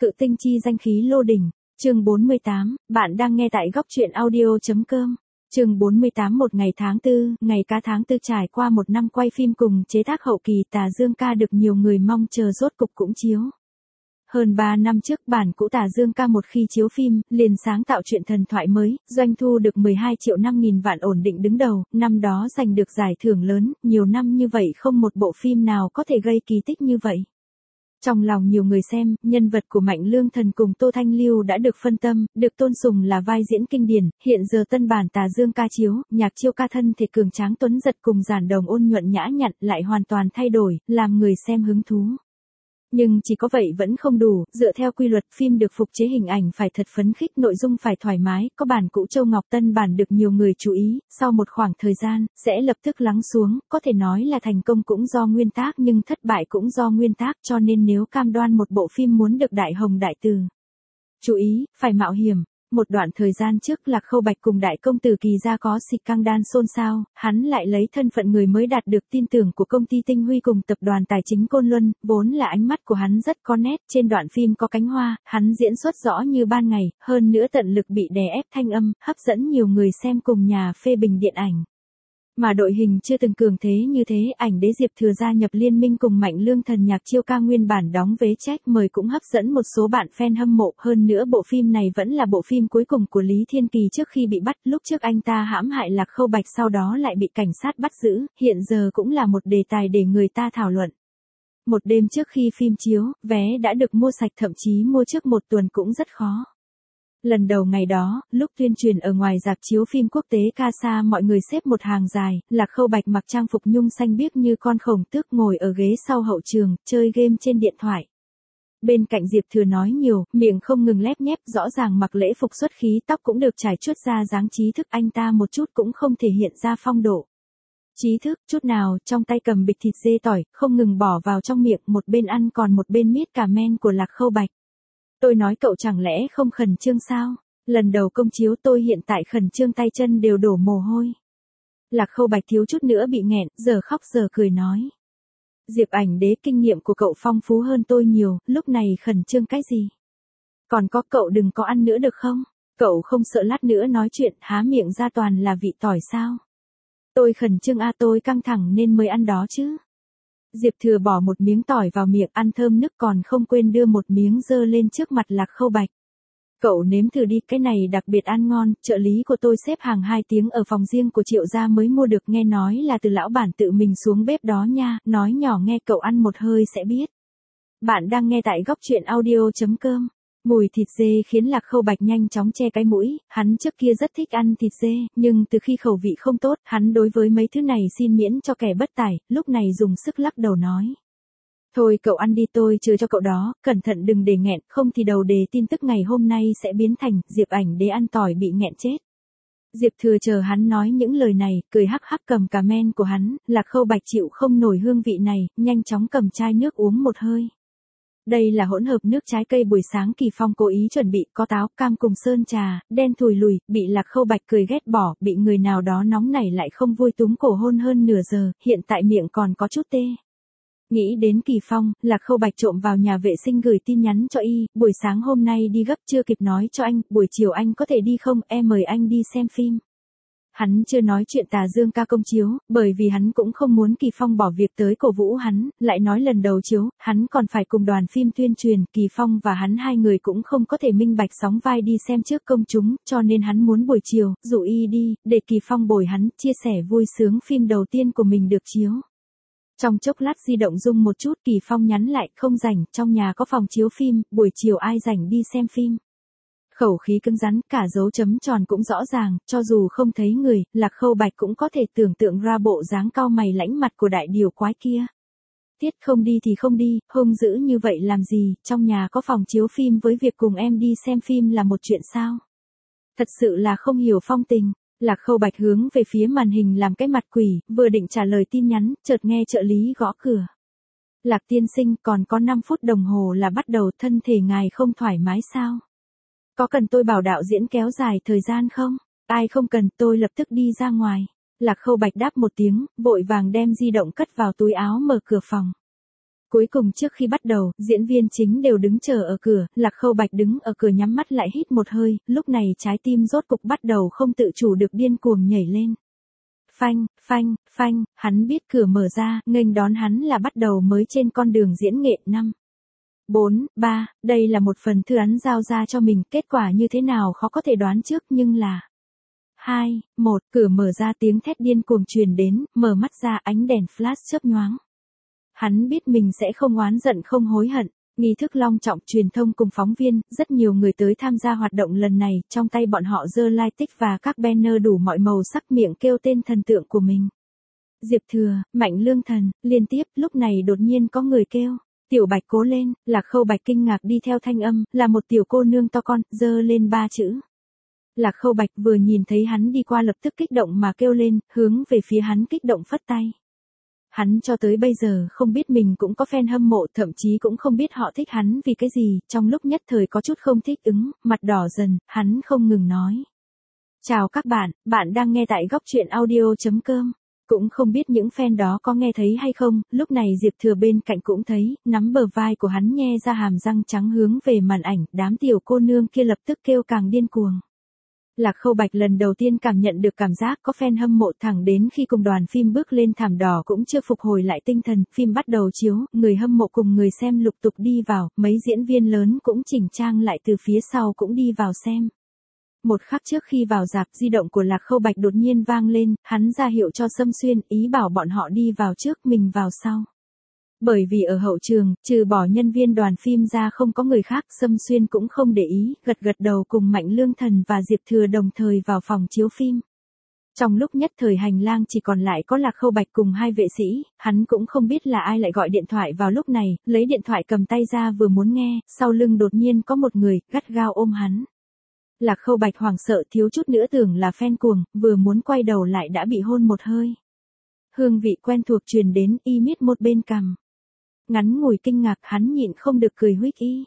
Cự tinh chi danh khí lô đỉnh, chương 48, bạn đang nghe tại góc truyện audio.com. Chương 48 một ngày tháng 4, ngày cá tháng 4 trải qua một năm quay phim cùng chế tác hậu kỳ Tà Dương ca được nhiều người mong chờ rốt cục cũng chiếu. Hơn 3 năm trước bản cũ Tà Dương ca một khi chiếu phim, liền sáng tạo chuyện thần thoại mới, doanh thu được 12 triệu 5.000 vạn ổn định đứng đầu, năm đó giành được giải thưởng lớn, nhiều năm như vậy không một bộ phim nào có thể gây kỳ tích như vậy. Trong lòng nhiều người xem, nhân vật của Mạnh Lương Thần cùng Tô Thanh Lưu đã được phân tâm, được tôn sùng là vai diễn kinh điển, hiện giờ tân bản Tà Dương ca chiếu, nhạc chiêu ca thân thể cường tráng tuấn giật cùng giản đồng ôn nhuận nhã nhặn lại hoàn toàn thay đổi, làm người xem hứng thú. Nhưng chỉ có vậy vẫn không đủ, dựa theo quy luật phim được phục chế hình ảnh phải thật phấn khích, nội dung phải thoải mái, có bản cũ Châu Ngọc tân bản được nhiều người chú ý, sau một khoảng thời gian, sẽ lập tức lắng xuống, có thể nói là thành công cũng do nguyên tác nhưng thất bại cũng do nguyên tác, cho nên nếu cam đoan một bộ phim muốn được đại hồng đại từ. Chú ý, phải mạo hiểm. Một đoạn thời gian trước Lạc Khâu Bạch cùng đại công tử Kỳ Gia có xịch căng đan xôn xao, hắn lại lấy thân phận người mới đạt được tin tưởng của công ty Tinh Huy cùng tập đoàn tài chính Côn Luân, vốn là ánh mắt của hắn rất có nét, trên đoạn phim có cánh hoa, hắn diễn xuất rõ như ban ngày, hơn nữa tận lực bị đè ép thanh âm, hấp dẫn nhiều người xem cùng nhà phê bình điện ảnh. Mà đội hình chưa từng cường thế như thế, ảnh đế Diệp Thừa gia nhập liên minh cùng Mạnh Lương Thần nhạc chiêu ca nguyên bản đóng vế trách mời cũng hấp dẫn một số bạn fan hâm mộ, hơn nữa bộ phim này vẫn là bộ phim cuối cùng của Lý Thiên Kỳ trước khi bị bắt, lúc trước anh ta hãm hại Lạc Khâu Bạch sau đó lại bị cảnh sát bắt giữ, hiện giờ cũng là một đề tài để người ta thảo luận. Một đêm trước khi phim chiếu, vé đã được mua sạch, thậm chí mua trước một tuần cũng rất khó. Lần đầu ngày đó, lúc tuyên truyền ở ngoài rạp chiếu phim quốc tế Casa mọi người xếp một hàng dài, Lạc Khâu Bạch mặc trang phục nhung xanh biếc như con khổng tước ngồi ở ghế sau hậu trường, chơi game trên điện thoại. Bên cạnh Diệp Thừa nói nhiều, miệng không ngừng lép nhép, rõ ràng mặc lễ phục xuất khí, tóc cũng được trải chuốt ra dáng trí thức, anh ta một chút cũng không thể hiện ra phong độ. Trí thức, chút nào, trong tay cầm bịch thịt dê tỏi, không ngừng bỏ vào trong miệng, một bên ăn còn một bên miết cà men của Lạc Khâu Bạch. Tôi nói cậu chẳng lẽ không khẩn trương sao? Lần đầu công chiếu tôi hiện tại khẩn trương tay chân đều đổ mồ hôi. Lạc Khâu Bạch thiếu chút nữa bị nghẹn, giờ khóc giờ cười nói. Diệp ảnh đế, kinh nghiệm của cậu phong phú hơn tôi nhiều, lúc này khẩn trương cái gì? Còn có cậu đừng có ăn nữa được không? Cậu không sợ lát nữa nói chuyện há miệng ra toàn là vị tỏi sao? Tôi khẩn trương tôi căng thẳng nên mới ăn đó chứ. Diệp Thừa bỏ một miếng tỏi vào miệng ăn thơm nức còn không quên đưa một miếng dơ lên trước mặt Lạc Khâu Bạch. Cậu nếm thử đi, cái này đặc biệt ăn ngon, trợ lý của tôi xếp hàng 2 tiếng ở phòng riêng của Triệu gia mới mua được, nghe nói là từ lão bản tự mình xuống bếp đó nha, nói nhỏ nghe, cậu ăn một hơi sẽ biết. Bạn đang nghe tại góc truyện audio.com. Mùi thịt dê khiến Lạc Khâu Bạch nhanh chóng che cái mũi, hắn trước kia rất thích ăn thịt dê, nhưng từ khi khẩu vị không tốt, hắn đối với mấy thứ này xin miễn cho kẻ bất tài, lúc này dùng sức lắc đầu nói. Thôi cậu ăn đi, tôi chừa cho cậu đó, cẩn thận đừng để nghẹn, không thì đầu đề tin tức ngày hôm nay sẽ biến thành, Diệp ảnh đế ăn tỏi bị nghẹn chết. Diệp Thừa chờ hắn nói những lời này, cười hắc hắc cầm cà men của hắn, Lạc Khâu Bạch chịu không nổi hương vị này, nhanh chóng cầm chai nước uống một hơi. Đây là hỗn hợp nước trái cây buổi sáng Kỳ Phong cố ý chuẩn bị, có táo, cam cùng sơn trà, đen thùi lùi, bị Lạc Khâu Bạch cười ghét bỏ, bị người nào đó nóng nảy lại không vui túm cổ hôn hơn nửa giờ, hiện tại miệng còn có chút tê. Nghĩ đến Kỳ Phong, Lạc Khâu Bạch trộm vào nhà vệ sinh gửi tin nhắn cho y, buổi sáng hôm nay đi gấp chưa kịp nói cho anh, buổi chiều anh có thể đi không, em mời anh đi xem phim. Hắn chưa nói chuyện Tà Dương ca công chiếu, bởi vì hắn cũng không muốn Kỳ Phong bỏ việc tới cổ vũ hắn, lại nói lần đầu chiếu, hắn còn phải cùng đoàn phim tuyên truyền, Kỳ Phong và hắn hai người cũng không có thể minh bạch sóng vai đi xem trước công chúng, cho nên hắn muốn buổi chiều, rủ y đi, để Kỳ Phong bồi hắn, chia sẻ vui sướng phim đầu tiên của mình được chiếu. Trong chốc lát di động rung một chút, Kỳ Phong nhắn lại, không rảnh, trong nhà có phòng chiếu phim, buổi chiều ai rảnh đi xem phim. Khẩu khí cứng rắn, cả dấu chấm tròn cũng rõ ràng, cho dù không thấy người, Lạc Khâu Bạch cũng có thể tưởng tượng ra bộ dáng cau mày lãnh mặt của đại điều quái kia. Tiết không đi thì không đi, hung dữ như vậy làm gì, trong nhà có phòng chiếu phim với việc cùng em đi xem phim là một chuyện sao? Thật sự là không hiểu phong tình. Lạc Khâu Bạch hướng về phía màn hình làm cái mặt quỷ, vừa định trả lời tin nhắn, chợt nghe trợ lý gõ cửa. Lạc tiên sinh, còn có 5 phút đồng hồ là bắt đầu, thân thể ngài không thoải mái sao? Có cần tôi bảo đạo diễn kéo dài thời gian không? Ai không cần, tôi lập tức đi ra ngoài. Lạc Khâu Bạch đáp một tiếng, vội vàng đem di động cất vào túi áo mở cửa phòng. Cuối cùng trước khi bắt đầu, diễn viên chính đều đứng chờ ở cửa, Lạc Khâu Bạch đứng ở cửa nhắm mắt lại hít một hơi, lúc này trái tim rốt cục bắt đầu không tự chủ được điên cuồng nhảy lên. Phanh, phanh, phanh, hắn biết cửa mở ra, nghênh đón hắn là bắt đầu mới trên con đường diễn nghệ 5. 4, 3, đây là một phần thư án giao ra cho mình, kết quả như thế nào khó có thể đoán trước nhưng là 2, 1, cửa mở ra tiếng thét điên cuồng truyền đến, mở mắt ra ánh đèn flash chớp nhoáng. Hắn biết mình sẽ không oán giận không hối hận, nghi thức long trọng truyền thông cùng phóng viên, rất nhiều người tới tham gia hoạt động lần này, trong tay bọn họ giơ lai tích và các banner đủ mọi màu sắc miệng kêu tên thần tượng của mình. Diệp Thừa, Mạnh Lương Thần, liên tiếp, lúc này đột nhiên có người kêu. Tiểu Bạch cố lên, Lạc Khâu Bạch kinh ngạc đi theo thanh âm, là một tiểu cô nương to con, giơ lên 3 chữ. Lạc Khâu Bạch vừa nhìn thấy hắn đi qua lập tức kích động mà kêu lên, hướng về phía hắn kích động phất tay. Hắn cho tới bây giờ không biết mình cũng có fan hâm mộ, thậm chí cũng không biết họ thích hắn vì cái gì, trong lúc nhất thời có chút không thích ứng, mặt đỏ dần, hắn không ngừng nói. Chào các bạn đang nghe tại góc truyện audio.com. Cũng không biết những fan đó có nghe thấy hay không, lúc này Diệp Thừa bên cạnh cũng thấy, nắm bờ vai của hắn nhe ra hàm răng trắng hướng về màn ảnh, đám tiểu cô nương kia lập tức kêu càng điên cuồng. Lạc Khâu Bạch lần đầu tiên cảm nhận được cảm giác có fan hâm mộ, thẳng đến khi cùng đoàn phim bước lên thảm đỏ cũng chưa phục hồi lại tinh thần, phim bắt đầu chiếu, người hâm mộ cùng người xem lục tục đi vào, mấy diễn viên lớn cũng chỉnh trang lại từ phía sau cũng đi vào xem. Một khắc trước khi vào rạp, di động của Lạc Khâu Bạch đột nhiên vang lên, hắn ra hiệu cho Sâm Xuyên, ý bảo bọn họ đi vào trước, mình vào sau. Bởi vì ở hậu trường, trừ bỏ nhân viên đoàn phim ra không có người khác, Sâm Xuyên cũng không để ý, gật gật đầu cùng Mạnh Lương Thần và Diệp Thừa đồng thời vào phòng chiếu phim. Trong lúc nhất thời hành lang chỉ còn lại có Lạc Khâu Bạch cùng 2 vệ sĩ, hắn cũng không biết là ai lại gọi điện thoại vào lúc này, lấy điện thoại cầm tay ra vừa muốn nghe, sau lưng đột nhiên có một người, gắt gao ôm hắn. Lạc Khâu Bạch hoảng sợ thiếu chút nữa tưởng là fan cuồng, vừa muốn quay đầu lại đã bị hôn một hơi. Hương vị quen thuộc truyền đến, y miết một bên cằm. Ngắn ngủi kinh ngạc hắn nhịn không được cười huých y.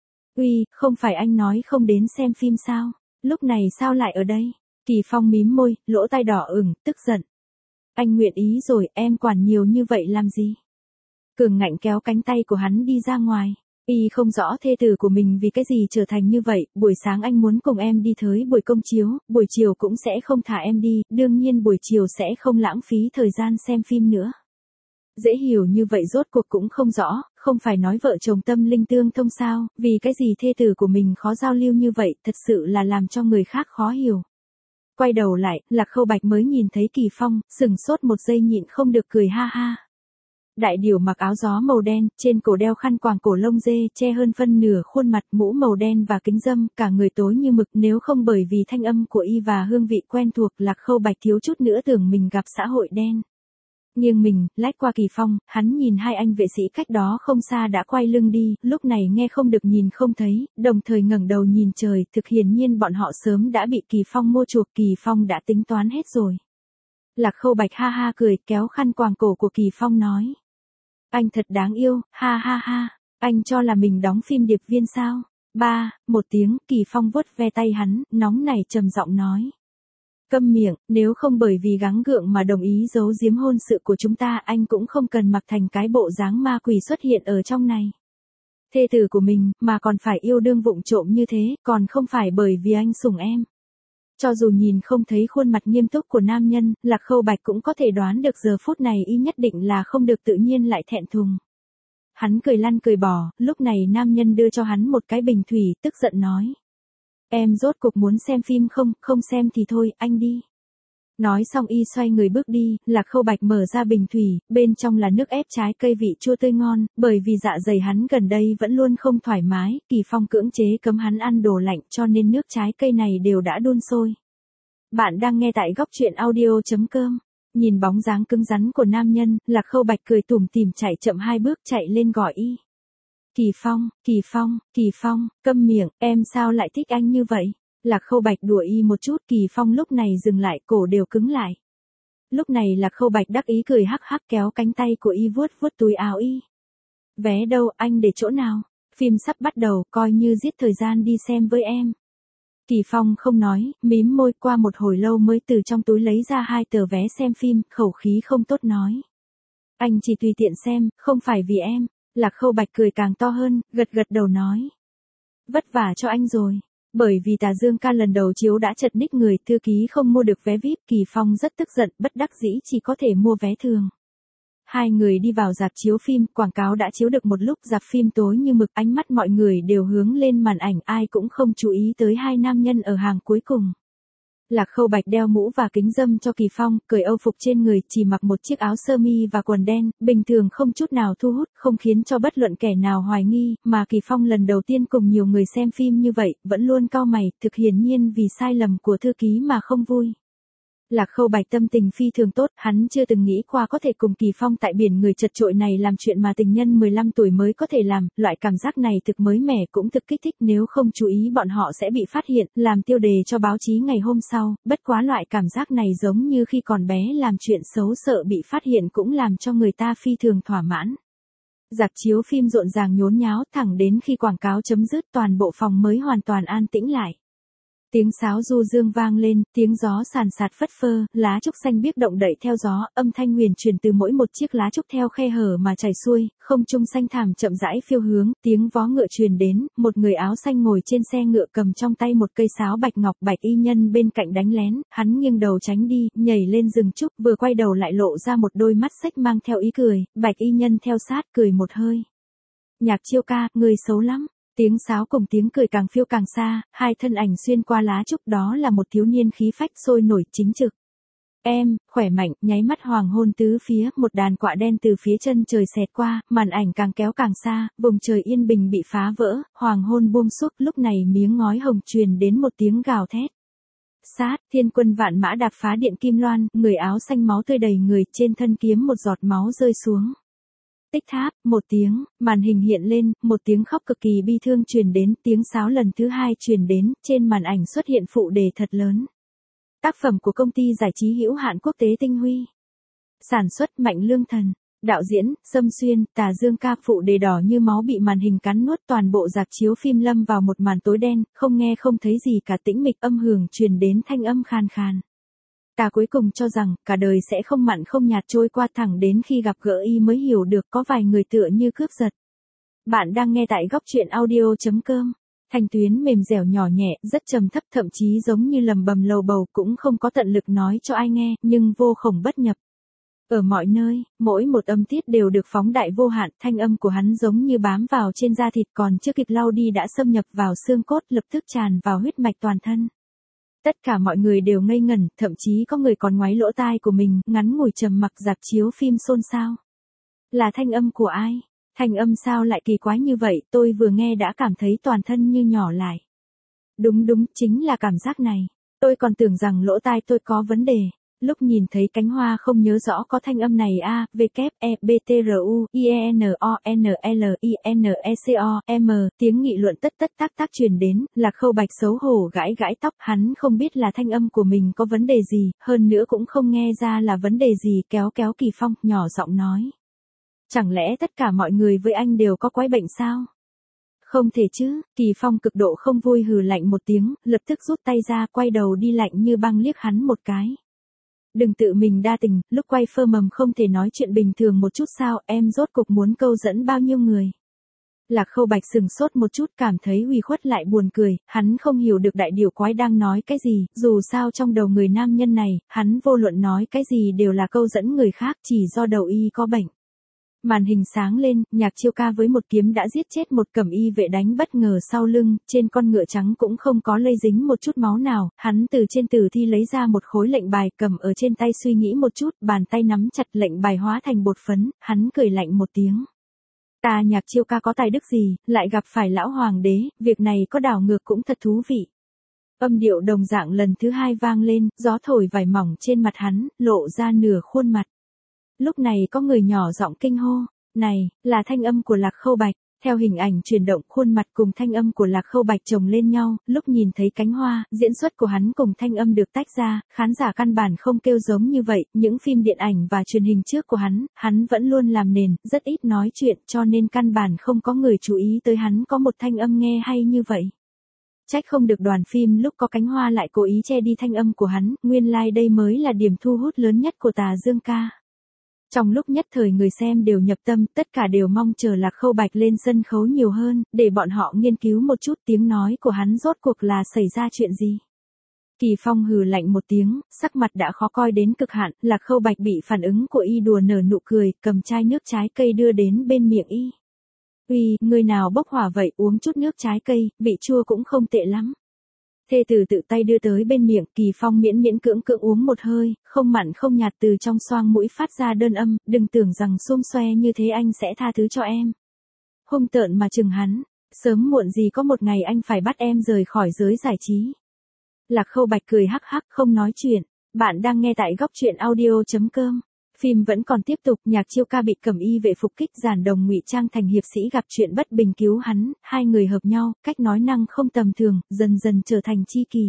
Uy, không phải anh nói không đến xem phim sao, lúc này sao lại ở đây? Kỳ Phong mím môi, lỗ tai đỏ ửng, tức giận. Anh nguyện ý rồi, em quản nhiều như vậy làm gì? Cường Ngạnh kéo cánh tay của hắn đi ra ngoài. Y không rõ thê tử của mình vì cái gì trở thành như vậy, buổi sáng anh muốn cùng em đi tới buổi công chiếu, buổi chiều cũng sẽ không thả em đi, đương nhiên buổi chiều sẽ không lãng phí thời gian xem phim nữa. Dễ hiểu như vậy rốt cuộc cũng không rõ, không phải nói vợ chồng tâm linh tương thông sao, vì cái gì thê tử của mình khó giao lưu như vậy, thật sự là làm cho người khác khó hiểu. Quay đầu lại, Lạc Khâu Bạch mới nhìn thấy Kỳ Phong, sừng sốt một giây nhịn không được cười ha ha. Đại điểu mặc áo gió màu đen, trên cổ đeo khăn quàng cổ lông dê, che hơn phân nửa khuôn mặt, mũ màu đen và kính râm, cả người tối như mực, nếu không bởi vì thanh âm của y và hương vị quen thuộc, Lạc Khâu Bạch thiếu chút nữa tưởng mình gặp xã hội đen. Nghiêng mình, lách qua Kỳ Phong, hắn nhìn 2 anh vệ sĩ cách đó không xa đã quay lưng đi, lúc này nghe không được nhìn không thấy, đồng thời ngẩng đầu nhìn trời, thực hiển nhiên bọn họ sớm đã bị Kỳ Phong mua chuộc, Kỳ Phong đã tính toán hết rồi. Lạc Khâu Bạch ha ha cười, kéo khăn quàng cổ của Kỳ Phong nói. Anh thật đáng yêu, ha ha ha, anh cho là mình đóng phim điệp viên sao? 3, 1 tiếng, Kỳ Phong vuốt ve tay hắn, nóng nảy trầm giọng nói. Câm miệng, nếu không bởi vì gắng gượng mà đồng ý giấu giếm hôn sự của chúng ta, anh cũng không cần mặc thành cái bộ dáng ma quỷ xuất hiện ở trong này. Thê tử của mình, mà còn phải yêu đương vụng trộm như thế, còn không phải bởi vì anh sủng em. Cho dù nhìn không thấy khuôn mặt nghiêm túc của nam nhân, Lạc Khâu Bạch cũng có thể đoán được giờ phút này y nhất định là không được tự nhiên lại thẹn thùng. Hắn cười lăn cười bò, lúc này nam nhân đưa cho hắn một cái bình thủy, tức giận nói. Em rốt cuộc muốn xem phim không, không xem thì thôi, anh đi. Nói xong y xoay người bước đi, Lạc Khâu Bạch mở ra bình thủy, bên trong là nước ép trái cây vị chua tươi ngon, bởi vì dạ dày hắn gần đây vẫn luôn không thoải mái, Kỳ Phong cưỡng chế cấm hắn ăn đồ lạnh cho nên nước trái cây này đều đã đun sôi. Bạn đang nghe tại góc truyện audio.com. Nhìn bóng dáng cứng rắn của nam nhân, Lạc Khâu Bạch cười tủm tỉm chạy chậm 2 bước chạy lên gọi y. Kỳ Phong, Kỳ Phong, Kỳ Phong, câm miệng, em sao lại thích anh như vậy? Lạc Khâu Bạch đùa y một chút, Kỳ Phong lúc này dừng lại, cổ đều cứng lại. Lúc này Lạc Khâu Bạch đắc ý cười hắc hắc kéo cánh tay của y vuốt vuốt túi áo y. Vé đâu, anh để chỗ nào? Phim sắp bắt đầu, coi như giết thời gian đi xem với em. Kỳ Phong không nói, mím môi, qua một hồi lâu mới từ trong túi lấy ra 2 tờ vé xem phim, khẩu khí không tốt nói. Anh chỉ tùy tiện xem, không phải vì em. Lạc Khâu Bạch cười càng to hơn, gật gật đầu nói. Vất vả cho anh rồi. Bởi vì Tà Dương ca lần đầu chiếu đã chật ních người, thư ký không mua được vé VIP, Kỳ Phong rất tức giận, bất đắc dĩ chỉ có thể mua vé thường. Hai người đi vào rạp chiếu phim, quảng cáo đã chiếu được một lúc, rạp phim tối như mực, ánh mắt mọi người đều hướng lên màn ảnh, ai cũng không chú ý tới hai nam nhân ở hàng cuối cùng. Lạc Khâu Bạch đeo mũ và kính râm cho Kỳ Phong, cởi âu phục trên người, chỉ mặc một chiếc áo sơ mi và quần đen, bình thường không chút nào thu hút, không khiến cho bất luận kẻ nào hoài nghi, mà Kỳ Phong lần đầu tiên cùng nhiều người xem phim như vậy, vẫn luôn cau mày, thực hiển nhiên vì sai lầm của thư ký mà không vui. Lạc Khâu Bạch tâm tình phi thường tốt, hắn chưa từng nghĩ qua có thể cùng Kỳ Phong tại biển người chật chội này làm chuyện mà tình nhân 15 tuổi mới có thể làm, loại cảm giác này thực mới mẻ cũng thực kích thích, nếu không chú ý bọn họ sẽ bị phát hiện, làm tiêu đề cho báo chí ngày hôm sau, bất quá loại cảm giác này giống như khi còn bé làm chuyện xấu sợ bị phát hiện cũng làm cho người ta phi thường thỏa mãn. Rạp chiếu phim rộn ràng nhốn nháo, thẳng đến khi quảng cáo chấm dứt toàn bộ phòng mới hoàn toàn an tĩnh lại. Tiếng sáo du dương vang lên, tiếng gió sàn sạt phất phơ, lá trúc xanh biếc động đậy theo gió, âm thanh huyền truyền từ mỗi một chiếc lá trúc theo khe hở mà chảy xuôi, không trung xanh thảm chậm rãi phiêu hướng, tiếng vó ngựa truyền đến, một người áo xanh ngồi trên xe ngựa cầm trong tay một cây sáo bạch ngọc, Bạch y nhân bên cạnh đánh lén, hắn nghiêng đầu tránh đi, nhảy lên rừng trúc, vừa quay đầu lại lộ ra một đôi mắt xếch mang theo ý cười, Bạch y nhân theo sát cười một hơi. Nhạc Chiêu ca, người xấu lắm. Tiếng sáo cùng tiếng cười càng phiêu càng xa, hai thân ảnh xuyên qua lá trúc, đó là một thiếu niên khí phách sôi nổi chính trực. Em, khỏe mạnh, nháy mắt hoàng hôn tứ phía, một đàn quạ đen từ phía chân trời xẹt qua, màn ảnh càng kéo càng xa, vùng trời yên bình bị phá vỡ, hoàng hôn buông xúc, lúc này miếng ngói hồng truyền đến một tiếng gào thét. Sát, thiên quân vạn mã đạp phá điện kim loan, người áo xanh máu tươi đầy người, trên thân kiếm một giọt máu rơi xuống. Tích tháp, một tiếng, màn hình hiện lên, một tiếng khóc cực kỳ bi thương truyền đến, tiếng sáo lần thứ hai truyền đến, trên màn ảnh xuất hiện phụ đề thật lớn. Tác phẩm của công ty giải trí hữu hạn Quốc tế Tinh Huy. Sản xuất Mạnh Lương Thần. Đạo diễn, Sâm Xuyên, Tà Dương ca, phụ đề đỏ như máu bị màn hình cắn nuốt, toàn bộ rạp chiếu phim lâm vào một màn tối đen, không nghe không thấy gì cả, tĩnh mịch, âm hưởng truyền đến thanh âm khàn khàn. Ta cuối cùng cho rằng, cả đời sẽ không mặn không nhạt trôi qua, thẳng đến khi gặp gỡ y mới hiểu được có vài người tựa như cướp giật. Bạn đang nghe tại góc truyện audio.com. Thanh tuyến mềm dẻo nhỏ nhẹ, rất trầm thấp, thậm chí giống như lầm bầm lầu bầu, cũng không có tận lực nói cho ai nghe, nhưng vô khổng bất nhập. Ở mọi nơi, mỗi một âm tiết đều được phóng đại vô hạn, thanh âm của hắn giống như bám vào trên da thịt, còn chưa kịp lau đi đã xâm nhập vào xương cốt, lập tức tràn vào huyết mạch toàn thân. Tất cả mọi người đều ngây ngẩn, thậm chí có người còn ngoáy lỗ tai của mình, ngắn ngủi trầm mặc, rạp chiếu phim xôn xao. Là thanh âm của ai? Thanh âm sao lại kỳ quái như vậy, tôi vừa nghe đã cảm thấy toàn thân như nhỏ lại. Đúng, chính là cảm giác này. Tôi còn tưởng rằng lỗ tai tôi có vấn đề. Lúc nhìn thấy cánh hoa không nhớ rõ có thanh âm này a, v, k, e, b, t, r, u, i, e, n, o, n, l, i, n, e, c, o, m, tiếng nghị luận tất tác truyền đến, Lạc Khâu Bạch xấu hổ gãi gãi tóc, hắn không biết là thanh âm của mình có vấn đề gì, hơn nữa cũng không nghe ra là vấn đề gì, kéo Kỳ Phong, nhỏ giọng nói. Chẳng lẽ tất cả mọi người với anh đều có quái bệnh sao? Không thể chứ, Kỳ Phong cực độ không vui hừ lạnh một tiếng, lập tức rút tay ra, quay đầu đi lạnh như băng liếc hắn một cái. Đừng tự mình đa tình, lúc quay phơ mầm không thể nói chuyện bình thường một chút sao, em rốt cục muốn câu dẫn bao nhiêu người. Lạc Khâu Bạch sừng sốt một chút, cảm thấy uy khuất lại buồn cười, hắn không hiểu được đại điểu quái đang nói cái gì, dù sao trong đầu người nam nhân này, hắn vô luận nói cái gì đều là câu dẫn người khác, chỉ do đầu y có bệnh. Màn hình sáng lên, Nhạc Chiêu ca với một kiếm đã giết chết một cẩm y vệ đánh bất ngờ sau lưng, trên con ngựa trắng cũng không có lây dính một chút máu nào, hắn từ trên tử thi lấy ra một khối lệnh bài cầm ở trên tay suy nghĩ một chút, bàn tay nắm chặt lệnh bài hóa thành bột phấn, hắn cười lạnh một tiếng. Ta Nhạc Chiêu ca có tài đức gì, lại gặp phải lão hoàng đế, việc này có đảo ngược cũng thật thú vị. Âm điệu đồng dạng lần thứ hai vang lên, gió thổi vải mỏng trên mặt hắn, lộ ra nửa khuôn mặt. Lúc này có người nhỏ giọng kinh hô, này, là thanh âm của Lạc Khâu Bạch. Theo hình ảnh chuyển động, khuôn mặt cùng thanh âm của Lạc Khâu Bạch chồng lên nhau, lúc nhìn thấy cánh hoa, diễn xuất của hắn cùng thanh âm được tách ra, khán giả căn bản không kêu giống như vậy, những phim điện ảnh và truyền hình trước của hắn vẫn luôn làm nền, rất ít nói chuyện, cho nên căn bản không có người chú ý tới hắn có một thanh âm nghe hay như vậy. Trách không được đoàn phim lúc có cánh hoa lại cố ý che đi thanh âm của hắn, nguyên lai đây mới là điểm thu hút lớn nhất của Tà Dương ca. Trong lúc nhất thời người xem đều nhập tâm, tất cả đều mong chờ Lạc Khâu Bạch lên sân khấu nhiều hơn, để bọn họ nghiên cứu một chút tiếng nói của hắn rốt cuộc là xảy ra chuyện gì. Kỳ Phong hừ lạnh một tiếng, sắc mặt đã khó coi đến cực hạn, Lạc Khâu Bạch bị phản ứng của y đùa nở nụ cười, cầm chai nước trái cây đưa đến bên miệng y. Uy, người nào bốc hỏa vậy, uống chút nước trái cây, vị chua cũng không tệ lắm. Thê tử tự tay đưa tới bên miệng, Kỳ Phong miễn miễn cưỡng cưỡng uống một hơi, không mặn không nhạt từ trong xoang mũi phát ra đơn âm, đừng tưởng rằng xum xoe như thế anh sẽ tha thứ cho em. Hung tợn mà chừng hắn, sớm muộn gì có một ngày anh phải bắt em rời khỏi giới giải trí. Lạc Khâu Bạch cười hắc hắc không nói chuyện, bạn đang nghe tại góc truyện audio.com. Phim vẫn còn tiếp tục, Nhạc Chiêu Ca bị Cẩm Y vệ phục kích, Giản Đồng ngụy trang thành hiệp sĩ gặp chuyện bất bình cứu hắn, hai người hợp nhau, cách nói năng không tầm thường, dần dần trở thành tri kỷ.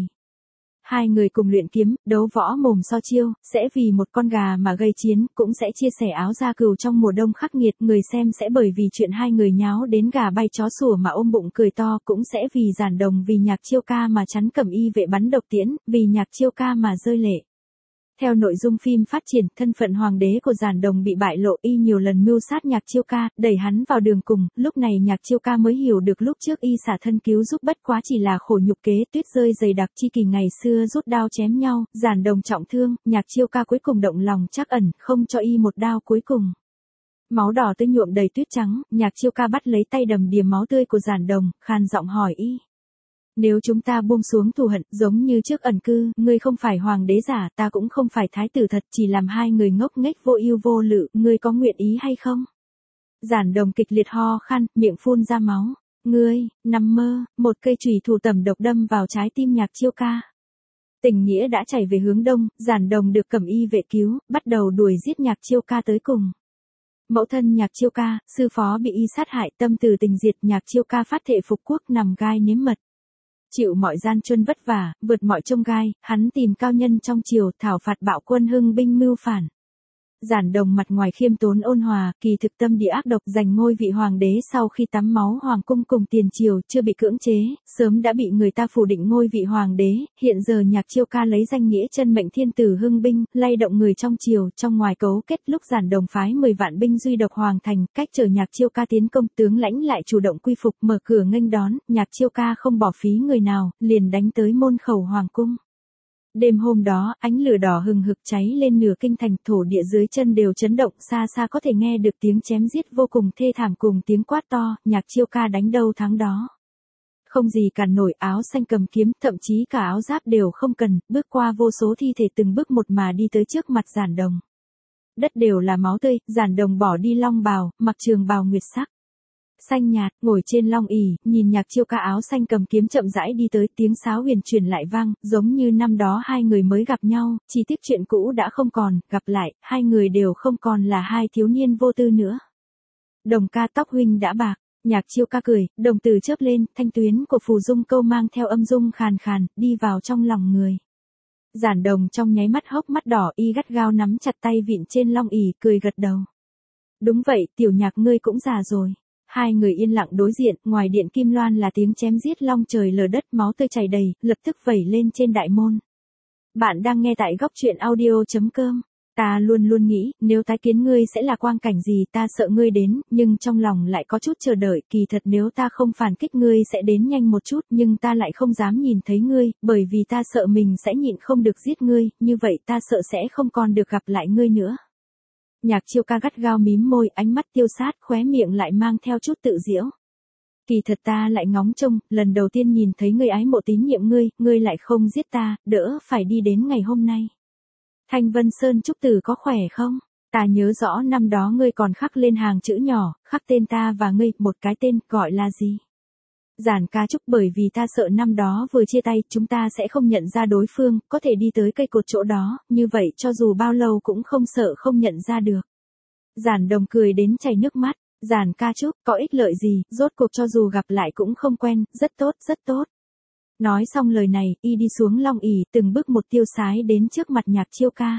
Hai người cùng luyện kiếm, đấu võ mồm so chiêu, sẽ vì một con gà mà gây chiến, cũng sẽ chia sẻ áo da cừu trong mùa đông khắc nghiệt, người xem sẽ bởi vì chuyện hai người nháo đến gà bay chó sủa mà ôm bụng cười to, cũng sẽ vì Giản Đồng vì Nhạc Chiêu Ca mà chắn Cẩm Y vệ bắn độc tiễn, vì Nhạc Chiêu Ca mà rơi lệ. Theo nội dung phim phát triển, thân phận hoàng đế của Giản Đồng bị bại lộ, y nhiều lần mưu sát Nhạc Chiêu Ca, đẩy hắn vào đường cùng, lúc này Nhạc Chiêu Ca mới hiểu được lúc trước y xả thân cứu giúp bất quá chỉ là khổ nhục kế, tuyết rơi dày đặc chi kỳ ngày xưa rút đao chém nhau, Giản Đồng trọng thương, Nhạc Chiêu Ca cuối cùng động lòng trắc ẩn, không cho y một đao cuối cùng. Máu đỏ tươi nhuộm đầy tuyết trắng, Nhạc Chiêu Ca bắt lấy tay đầm đìa máu tươi của Giản Đồng, khàn giọng hỏi y. Nếu chúng ta buông xuống thù hận, giống như trước ẩn cư, ngươi không phải hoàng đế giả, ta cũng không phải thái tử thật, chỉ làm hai người ngốc nghếch vô ưu vô lự, ngươi có nguyện ý hay không? Giản Đồng kịch liệt ho khan, miệng phun ra máu. Ngươi, nằm mơ, một cây chùy thủ tẩm độc đâm vào trái tim Nhạc Chiêu Ca. Tình nghĩa đã chảy về hướng đông, Giản Đồng được Cẩm Y vệ cứu, bắt đầu đuổi giết Nhạc Chiêu Ca tới cùng. Mẫu thân Nhạc Chiêu Ca, sư phó bị y sát hại, tâm từ tình diệt, Nhạc Chiêu Ca phát thệ phục quốc nằm gai nếm mật. Chịu mọi gian truân vất vả, vượt mọi chông gai, hắn tìm cao nhân trong triều, thảo phạt bạo quân hưng binh mưu phản. Giản Đồng mặt ngoài khiêm tốn ôn hòa, kỳ thực tâm địa ác độc, giành ngôi vị hoàng đế sau khi tắm máu hoàng cung cùng tiền triều, chưa bị cưỡng chế, sớm đã bị người ta phủ định ngôi vị hoàng đế, hiện giờ Nhạc Chiêu Ca lấy danh nghĩa chân mệnh thiên tử hưng binh, lay động người trong triều, trong ngoài cấu kết, lúc Giản Đồng phái 10 vạn binh duy độc hoàng thành, cách chờ Nhạc Chiêu Ca tiến công, tướng lãnh lại chủ động quy phục, mở cửa nghênh đón, Nhạc Chiêu Ca không bỏ phí người nào, liền đánh tới môn khẩu hoàng cung. Đêm hôm đó, ánh lửa đỏ hừng hực cháy lên nửa kinh thành, thổ địa dưới chân đều chấn động, xa xa có thể nghe được tiếng chém giết vô cùng thê thảm cùng tiếng quát to, Nhạc Chiêu Ca đánh đâu thắng đó. Không gì cản nổi, áo xanh cầm kiếm, thậm chí cả áo giáp đều không cần, bước qua vô số thi thể từng bước một mà đi tới trước mặt Giản Đồng. Đất đều là máu tươi, Giản Đồng bỏ đi long bào, mặc trường bào nguyệt sắc. Xanh nhạt, ngồi trên long ỷ, nhìn Nhạc Chiêu Ca áo xanh cầm kiếm chậm rãi đi tới, tiếng sáo huyền truyền lại vang, giống như năm đó hai người mới gặp nhau, chỉ tiếc chuyện cũ đã không còn, gặp lại, hai người đều không còn là hai thiếu niên vô tư nữa. Đồng ca, tóc huynh đã bạc. Nhạc Chiêu Ca cười, đồng tử chớp lên, thanh tuyến của phù dung câu mang theo âm dung khàn khàn, đi vào trong lòng người. Giản Đồng trong nháy mắt hốc mắt đỏ, y gắt gao nắm chặt tay vịn trên long ỷ, cười gật đầu. Đúng vậy, tiểu Nhạc ngươi cũng già rồi. Hai người yên lặng đối diện, ngoài điện kim loan là tiếng chém giết long trời lở đất, máu tươi chảy đầy, lập tức vẩy lên trên đại môn. Bạn đang nghe tại góc truyện audio.com. Ta luôn luôn nghĩ, nếu tái kiến ngươi sẽ là quang cảnh gì, ta sợ ngươi đến, nhưng trong lòng lại có chút chờ đợi, kỳ thật nếu ta không phản kích ngươi sẽ đến nhanh một chút, nhưng ta lại không dám nhìn thấy ngươi, bởi vì ta sợ mình sẽ nhịn không được giết ngươi, như vậy ta sợ sẽ không còn được gặp lại ngươi nữa. Nhạc Chiêu Ca gắt gao mím môi, ánh mắt tiêu sát, khóe miệng lại mang theo chút tự giễu. Kỳ thật ta lại ngóng trông, lần đầu tiên nhìn thấy ngươi ái mộ tín nhiệm ngươi lại không giết ta, đỡ phải đi đến ngày hôm nay. Thanh Vân Sơn Trúc Tử có khỏe không? Ta nhớ rõ năm đó ngươi còn khắc lên hàng chữ nhỏ, khắc tên ta và ngươi, một cái tên, gọi là gì? Giản ca Trúc, bởi vì ta sợ năm đó vừa chia tay, chúng ta sẽ không nhận ra đối phương, có thể đi tới cây cột chỗ đó, như vậy cho dù bao lâu cũng không sợ không nhận ra được. Giản Đồng cười đến chảy nước mắt, Giản ca Trúc, có ích lợi gì, rốt cuộc cho dù gặp lại cũng không quen, rất tốt, rất tốt. Nói xong lời này, y đi xuống long ỷ, từng bước một tiêu sái đến trước mặt Nhạc Chiêu Ca.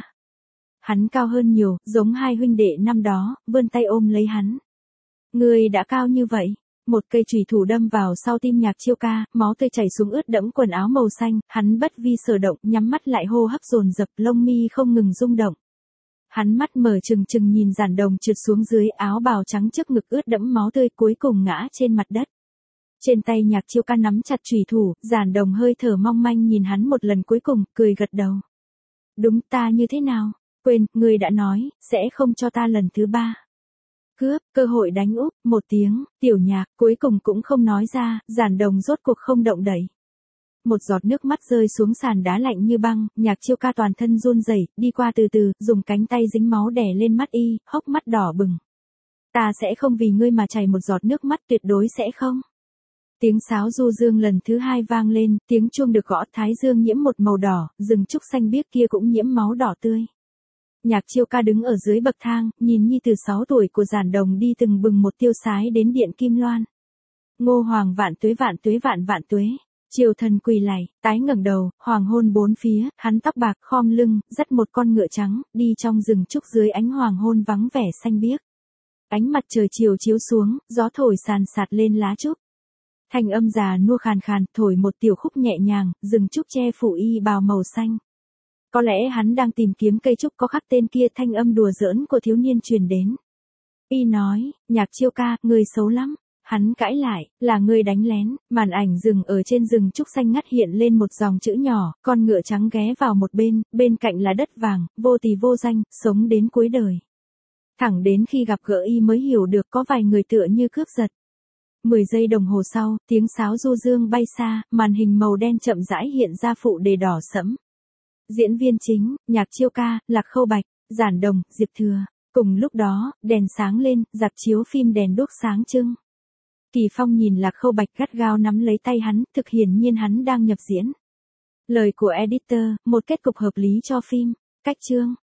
Hắn cao hơn nhiều, giống hai huynh đệ năm đó, vươn tay ôm lấy hắn. Ngươi đã cao như vậy. Một cây chùy thủ đâm vào sau tim Nhạc Chiêu Ca, máu tươi chảy xuống ướt đẫm quần áo màu xanh, hắn bất vi sở động, nhắm mắt lại hô hấp dồn dập, lông mi không ngừng rung động. Hắn mắt mở trừng trừng nhìn Giản Đồng trượt xuống dưới, áo bào trắng trước ngực ướt đẫm máu tươi, cuối cùng ngã trên mặt đất. Trên tay Nhạc Chiêu Ca nắm chặt chùy thủ, Giản Đồng hơi thở mong manh nhìn hắn một lần cuối cùng, cười gật đầu. Đúng, ta như thế nào? Quên, ngươi đã nói, sẽ không cho ta lần thứ 3. Cướp, cơ hội đánh úp, một tiếng, Tiểu Nhạc, cuối cùng cũng không nói ra, Giản Đồng rốt cuộc không động đậy. Một giọt nước mắt rơi xuống sàn đá lạnh như băng, Nhạc Chiêu Ca toàn thân run rẩy, đi qua từ từ, dùng cánh tay dính máu đè lên mắt y, hốc mắt đỏ bừng. Ta sẽ không vì ngươi mà chảy một giọt nước mắt, tuyệt đối sẽ không. Tiếng sáo du dương lần thứ 2 vang lên, tiếng chuông được gõ, thái dương nhiễm một màu đỏ, rừng trúc xanh biếc kia cũng nhiễm máu đỏ tươi. Nhạc Chiêu Ca đứng ở dưới bậc thang, nhìn nhi từ 6 tuổi của Giản Đồng đi từng bừng một tiêu sái đến điện Kim Loan. Ngô Hoàng vạn tuế vạn tuế vạn vạn tuế. Triều thần quỳ lạy, tái ngẩng đầu, hoàng hôn bốn phía, hắn tóc bạc khom lưng, dắt một con ngựa trắng, đi trong rừng trúc dưới ánh hoàng hôn vắng vẻ xanh biếc. Ánh mặt trời chiều chiếu xuống, gió thổi sàn sạt lên lá trúc. Thanh âm già nua khàn khàn, thổi một tiểu khúc nhẹ nhàng, rừng trúc che phủ y bào màu xanh. Có lẽ hắn đang tìm kiếm cây trúc có khắc tên kia, thanh âm đùa giỡn của thiếu niên truyền đến. Y nói, Nhạc Chiêu Ca, người xấu lắm. Hắn cãi lại, là ngươi đánh lén, màn ảnh dừng ở trên rừng trúc xanh ngắt hiện lên một dòng chữ nhỏ, con ngựa trắng ghé vào một bên cạnh là đất vàng, vô tỳ vô danh, sống đến cuối đời. Thẳng đến khi gặp gỡ y mới hiểu được có vài người tựa như cướp giật. 10 giây đồng hồ sau, tiếng sáo du dương bay xa, màn hình màu đen chậm rãi hiện ra phụ đề đỏ sẫm. Diễn viên chính, Nhạc Chiêu Ca, Lạc Khâu Bạch, Giản Đồng, Diệp Thừa. Cùng lúc đó, đèn sáng lên, rạp chiếu phim đèn đuốc sáng trưng. Kỳ Phong nhìn Lạc Khâu Bạch gắt gao nắm lấy tay hắn, thực hiển nhiên hắn đang nhập diễn. Lời của editor, một kết cục hợp lý cho phim. Cách chương.